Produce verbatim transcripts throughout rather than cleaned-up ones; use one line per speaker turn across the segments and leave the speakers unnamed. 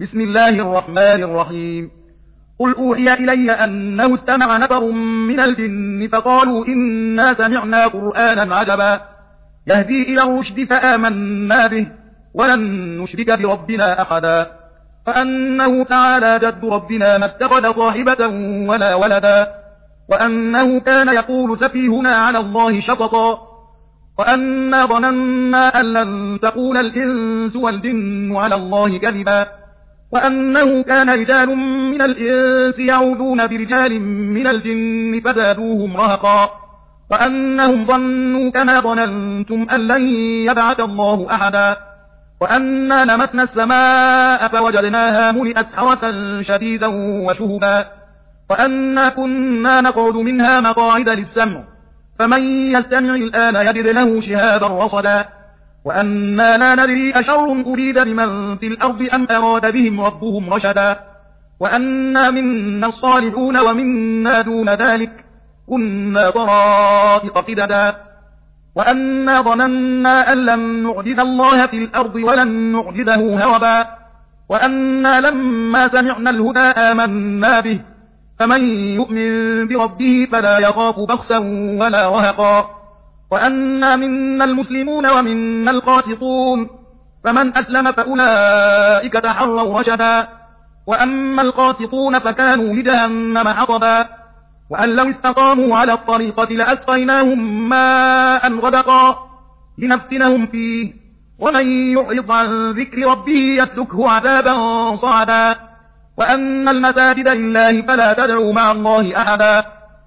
بسم الله الرحمن الرحيم. قل أوحي إلي أنه استمع نفر من الجن فقالوا إنا سمعنا قرآنا عجبا يهدي إلى الرشد فآمنا به ولن نشرك بربنا أحدا وأنه تعالى جد ربنا ما اتخذ صاحبة ولا ولدا وأنه كان يقول سفيهنا على الله شططا وأنا ظننا أن لن تقول الإنس والجن على الله كذبا وأنه كان رجال من الإنس يعوذون برجال من الجن فزادوهم رهقا وأنهم ظنوا كما ظننتم أن لن يبعث الله أحدا وأنا لمسنا السماء فوجدناها ملئت حرسا شديدا وشهبا وأنا كنا نقعد منها مقاعد للسمع فمن يستمع الآن يجد له شهابا رصدا وأنا لا ندري أشر أريد بمن في الأرض أم أراد بهم ربهم رشدا وأنا منا الصالحون ومنا دون ذلك كنا طرائق قددا وأنا ظننا أن لن نعجز الله في الأرض ولن نعجزه هربا وأنا لما سمعنا الهدى آمنا به فمن يؤمن بربه فلا يخاف بخسا ولا رهقا وأنا منا المسلمون ومنا القاسطون فمن أسلم فأولئك تحروا رشدا وأما القاسطون فكانوا لجهنم حطبا وأن لو استقاموا على الطريقة لأسقيناهم ماء غدقا لنفتنهم فيه ومن يعرض عن ذكر ربه يسلكه عذابا صعدا وأن المساجد لله فلا تدعوا مع الله أحدا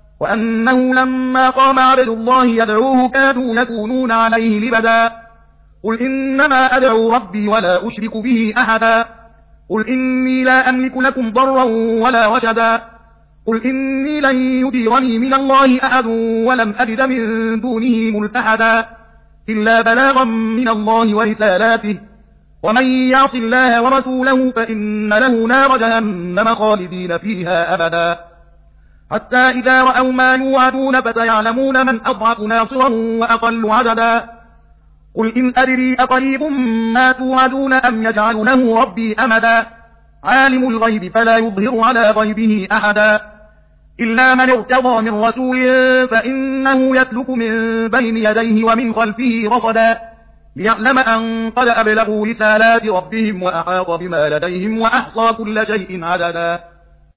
وأنه لما قام عبد الله يدعوه كادوا يكونون عليه لبدا قل إنما أدعو ربي ولا أشرك به أحدا قل إني لا أملك لكم ضرا ولا رشدا قل إني لن يجيرني من الله أحد ولم أجد من دونه ملتحدا إلا بلاغا من الله ورسالاته ومن يعص الله ورسوله فإن له نار جهنم خالدين فيها أبدا حتى إذا رأوا ما يوعدون فسيعلمون من أضعف ناصرا وأقل عددا قل إن أدري أقريب ما توعدون أم يجعل له ربي أمدا عالم الغيب فلا يظهر على غيبه أحدا إلا من ارتضى من رسول فإنه يسلك من بين يديه ومن خلفه رصدا ليعلم أن قد أبلغوا رسالات ربهم وأحاط بما لديهم وأحصى كل شيء عددا